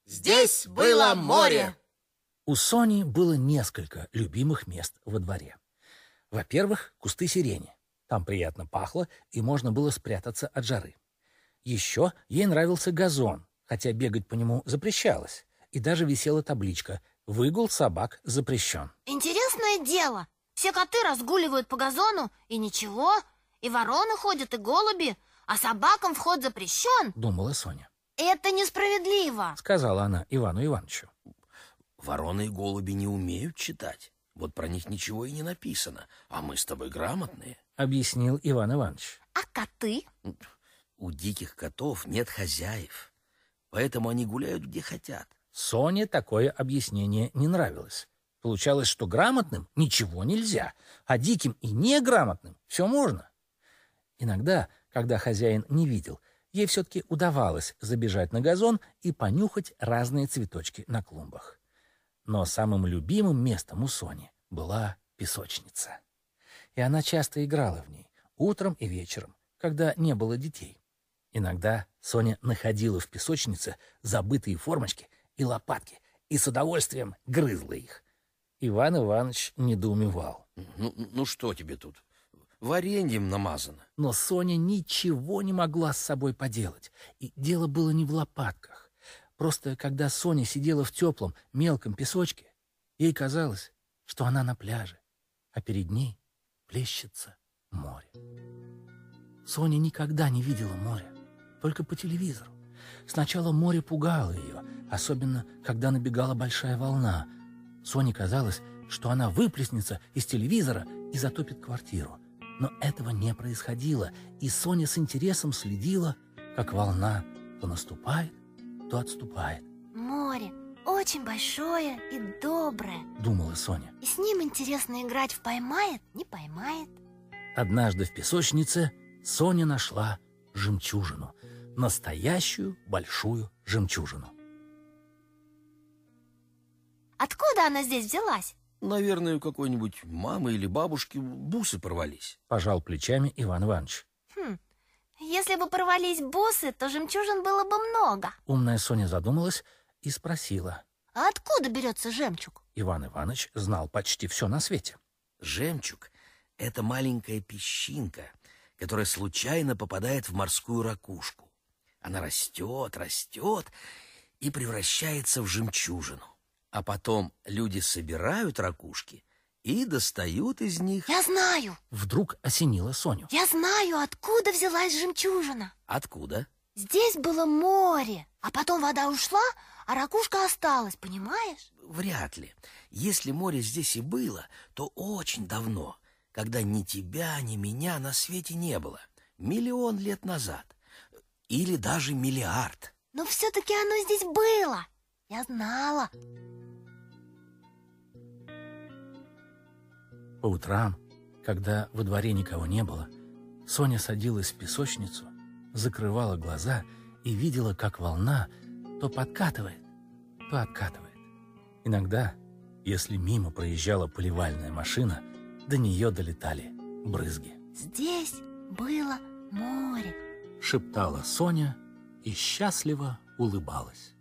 Здесь было море. У Сони было несколько любимых мест во дворе. Во-первых, кусты сирени. Там приятно пахло, и можно было спрятаться от жары. Еще ей нравился газон, хотя бегать по нему запрещалось. И даже висела табличка «Выгул собак запрещен». Интересное дело. Все коты разгуливают по газону, и ничего. И вороны ходят, и голуби. А собакам вход запрещен, думала Соня. Это несправедливо, сказала она Ивану Ивановичу. Вороны и голуби не умеют читать. Вот про них ничего и не написано. А мы с тобой грамотные, объяснил Иван Иванович. А коты? У диких котов нет хозяев, поэтому они гуляют где хотят. Соне такое объяснение не нравилось. Получалось, что грамотным ничего нельзя, а диким и неграмотным все можно. Иногда, когда хозяин не видел, ей все-таки удавалось забежать на газон и понюхать разные цветочки на клумбах. Но самым любимым местом у Сони была песочница. И она часто играла в ней, утром и вечером, когда не было детей. Иногда Соня находила в песочнице забытые формочки и лопатки и с удовольствием грызла их. Иван Иванович недоумевал. Ну что тебе тут? Вареньем намазано. Но Соня ничего не могла с собой поделать. И дело было не в лопатках. Просто когда Соня сидела в теплом, мелком песочке, ей казалось, что она на пляже, а перед ней плещется море. Соня никогда не видела моря, только по телевизору. Сначала море пугало ее, особенно когда набегала большая волна. Соне казалось, что она выплеснется из телевизора и затопит квартиру. Но этого не происходило, и Соня с интересом следила, как волна то наступает, то отступает. Море очень большое и доброе, думала Соня. И с ним интересно играть в поймает, не поймает. Однажды в песочнице Соня нашла жемчужину. Настоящую большую жемчужину. Откуда она здесь взялась? Наверное, у какой-нибудь мамы или бабушки бусы порвались. Пожал плечами Иван Иванович. Если бы порвались бусы, то жемчужин было бы много. Умная Соня задумалась и спросила. А откуда берется жемчуг? Иван Иванович знал почти все на свете. Жемчуг — это маленькая песчинка, которая случайно попадает в морскую ракушку. Она растет, растет и превращается в жемчужину. А потом люди собирают ракушки и достают из них... Я знаю! Вдруг осенило Соню. Я знаю, откуда взялась жемчужина. Откуда? Здесь было море, а потом вода ушла, а ракушка осталась, понимаешь? Вряд ли. Если море здесь и было, то очень давно, когда ни тебя, ни меня на свете не было. 1 000 000 лет назад. Или даже 1 миллиард. Но все-таки оно здесь было. Я знала. По утрам, когда во дворе никого не было, Соня садилась в песочницу, закрывала глаза и видела, как волна то подкатывает, то откатывает. Иногда, если мимо проезжала поливальная машина, до нее долетали брызги. Здесь было море, шептала Соня и счастливо улыбалась.